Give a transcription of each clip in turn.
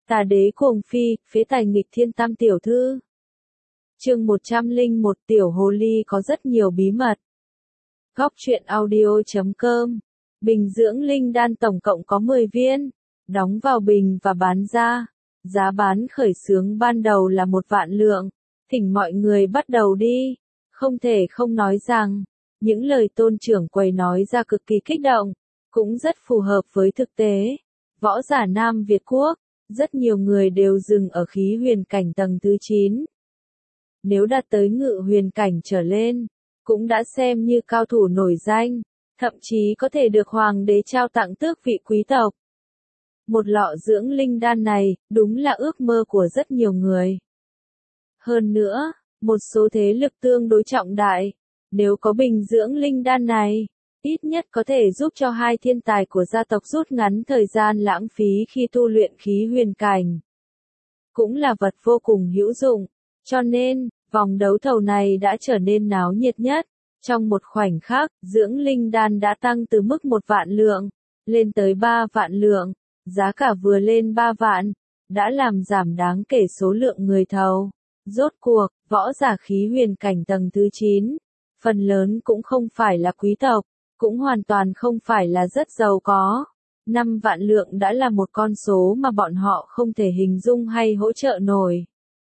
Tà đế cuồng phi, phế tài nghịch thiên tam tiểu thư. Chương 101 Tiểu hồ ly có rất nhiều bí mật. Góc truyện audio.com. Bình dưỡng linh đan tổng cộng có 10 viên, đóng vào bình và bán ra. Giá bán khởi xướng ban đầu là 1 vạn lượng. Thỉnh mọi người bắt đầu đi. Không thể không nói rằng, những lời tôn trưởng quầy nói ra cực kỳ kích động, cũng rất phù hợp với thực tế. Võ giả Nam Việt Quốc, rất nhiều người đều dừng ở khí huyền cảnh tầng thứ 9. Nếu đạt tới ngự huyền cảnh trở lên, cũng đã xem như cao thủ nổi danh, thậm chí có thể được hoàng đế trao tặng tước vị quý tộc. Một lọ dưỡng linh đan này, đúng là ước mơ của rất nhiều người. Hơn nữa, một số thế lực tương đối trọng đại, nếu có bình dưỡng linh đan này, ít nhất có thể giúp cho 2 thiên tài của gia tộc rút ngắn thời gian lãng phí khi tu luyện khí huyền cảnh. Cũng là vật vô cùng hữu dụng, cho nên, vòng đấu thầu này đã trở nên náo nhiệt nhất. Trong một khoảnh khắc, dưỡng linh đan đã tăng từ mức 1 vạn lượng, lên tới 3 vạn lượng, giá cả vừa lên 3 vạn, đã làm giảm đáng kể số lượng người thầu. Rốt cuộc, võ giả khí huyền cảnh tầng thứ 9, phần lớn cũng không phải là quý tộc, cũng hoàn toàn không phải là rất giàu có. 5 vạn lượng đã là một con số mà bọn họ không thể hình dung hay hỗ trợ nổi.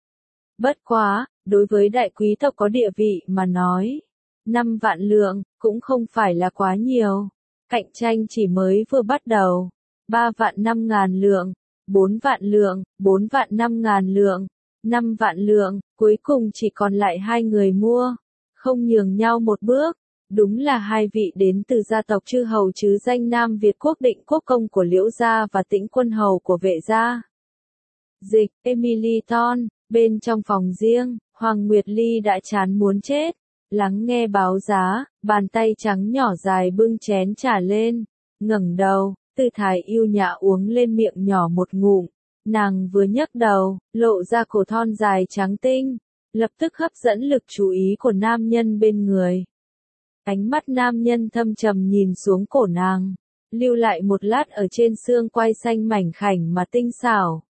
Bất quá, đối với đại quý tộc có địa vị mà nói, 5 vạn lượng cũng không phải là quá nhiều. Cạnh tranh chỉ mới vừa bắt đầu. 3 vạn 5.000 lượng, 4 vạn lượng, 4 vạn 5.000 lượng, 5 vạn lượng, cuối cùng chỉ còn lại 2 người mua, không nhường nhau một bước. Đúng là 2 vị đến từ gia tộc chư hầu chứ danh Nam Việt Quốc Định Quốc công của Liễu gia và Tĩnh Quân hầu của Vệ gia. Dịch, Emily Thorne, bên trong phòng riêng, Hoàng Nguyệt Ly đã chán muốn chết, lắng nghe báo giá, bàn tay trắng nhỏ dài bưng chén trà lên, ngẩng đầu, tư thái yêu nhã uống lên miệng nhỏ một ngụm. Nàng vừa nhấc đầu, lộ ra cổ thon dài trắng tinh, lập tức hấp dẫn lực chú ý của nam nhân bên người. Ánh mắt nam nhân thâm trầm nhìn xuống cổ nàng, lưu lại một lát ở trên xương quai xanh mảnh khảnh mà tinh xảo.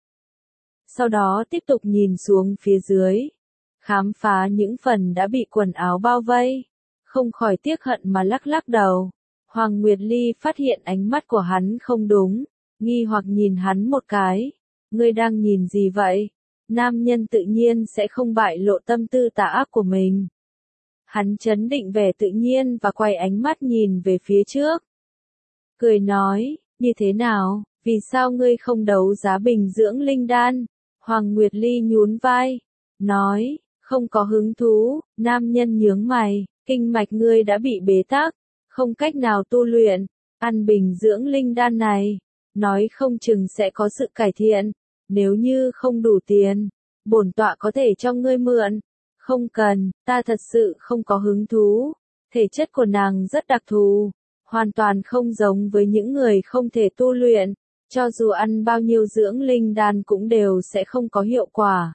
Sau đó tiếp tục nhìn xuống phía dưới, khám phá những phần đã bị quần áo bao vây, không khỏi tiếc hận mà lắc lắc đầu. Hoàng Nguyệt Ly phát hiện ánh mắt của hắn không đúng, nghi hoặc nhìn hắn một cái. Ngươi đang nhìn gì vậy? Nam nhân tự nhiên sẽ không bại lộ tâm tư tà ác của mình. Hắn trấn định vẻ tự nhiên và quay ánh mắt nhìn về phía trước. Cười nói, như thế nào, vì sao ngươi không đấu giá bình dưỡng linh đan? Hoàng Nguyệt Ly nhún vai, nói, không có hứng thú. Nam nhân nhướng mày, kinh mạch ngươi đã bị bế tắc, không cách nào tu luyện, ăn bình dưỡng linh đan này, nói không chừng sẽ có sự cải thiện. Nếu như không đủ tiền, bổn tọa có thể cho ngươi mượn. Không cần, ta thật sự không có hứng thú. Thể chất của nàng rất đặc thù, hoàn toàn không giống với những người không thể tu luyện, cho dù ăn bao nhiêu dưỡng linh đan cũng đều sẽ không có hiệu quả.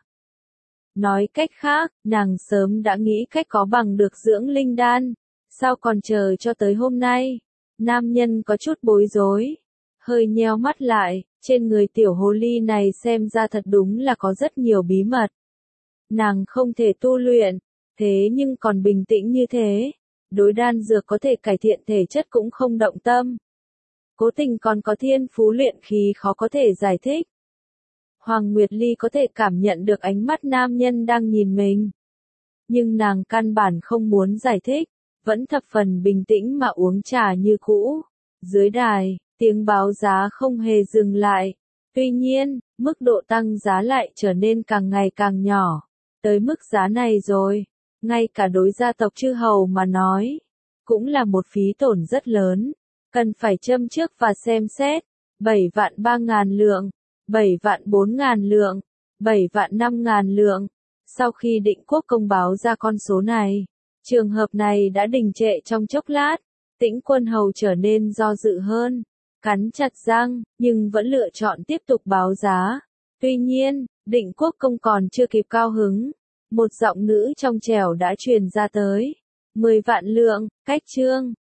Nói cách khác, nàng sớm đã nghĩ cách có bằng được dưỡng linh đan, sao còn chờ cho tới hôm nay? Nam nhân có chút bối rối, hơi nheo mắt lại, trên người tiểu hồ ly này xem ra thật đúng là có rất nhiều bí mật. Nàng không thể tu luyện, thế nhưng còn bình tĩnh như thế, đối đan dược có thể cải thiện thể chất cũng không động tâm. Cố tình còn có thiên phú luyện khí khó có thể giải thích. Hoàng Nguyệt Ly có thể cảm nhận được ánh mắt nam nhân đang nhìn mình. Nhưng nàng căn bản không muốn giải thích, vẫn thập phần bình tĩnh mà uống trà như cũ. Dưới đài, tiếng báo giá không hề dừng lại. Tuy nhiên, mức độ tăng giá lại trở nên càng ngày càng nhỏ. Tới mức giá này rồi, ngay cả đối gia tộc chư hầu mà nói, cũng là một phí tổn rất lớn, cần phải châm trước và xem xét. 7 vạn 3.000 lượng, 7 vạn 4.000 lượng, 7 vạn 5.000 lượng. Sau khi Định Quốc công báo ra con số này, trường hợp này đã đình trệ trong chốc lát. Tĩnh Quân hầu trở nên do dự hơn, cắn chặt răng, nhưng vẫn lựa chọn tiếp tục báo giá. Tuy nhiên, Định Quốc công còn chưa kịp cao hứng, một giọng nữ trong trẻo đã truyền ra tới. 10 vạn lượng, cách chương.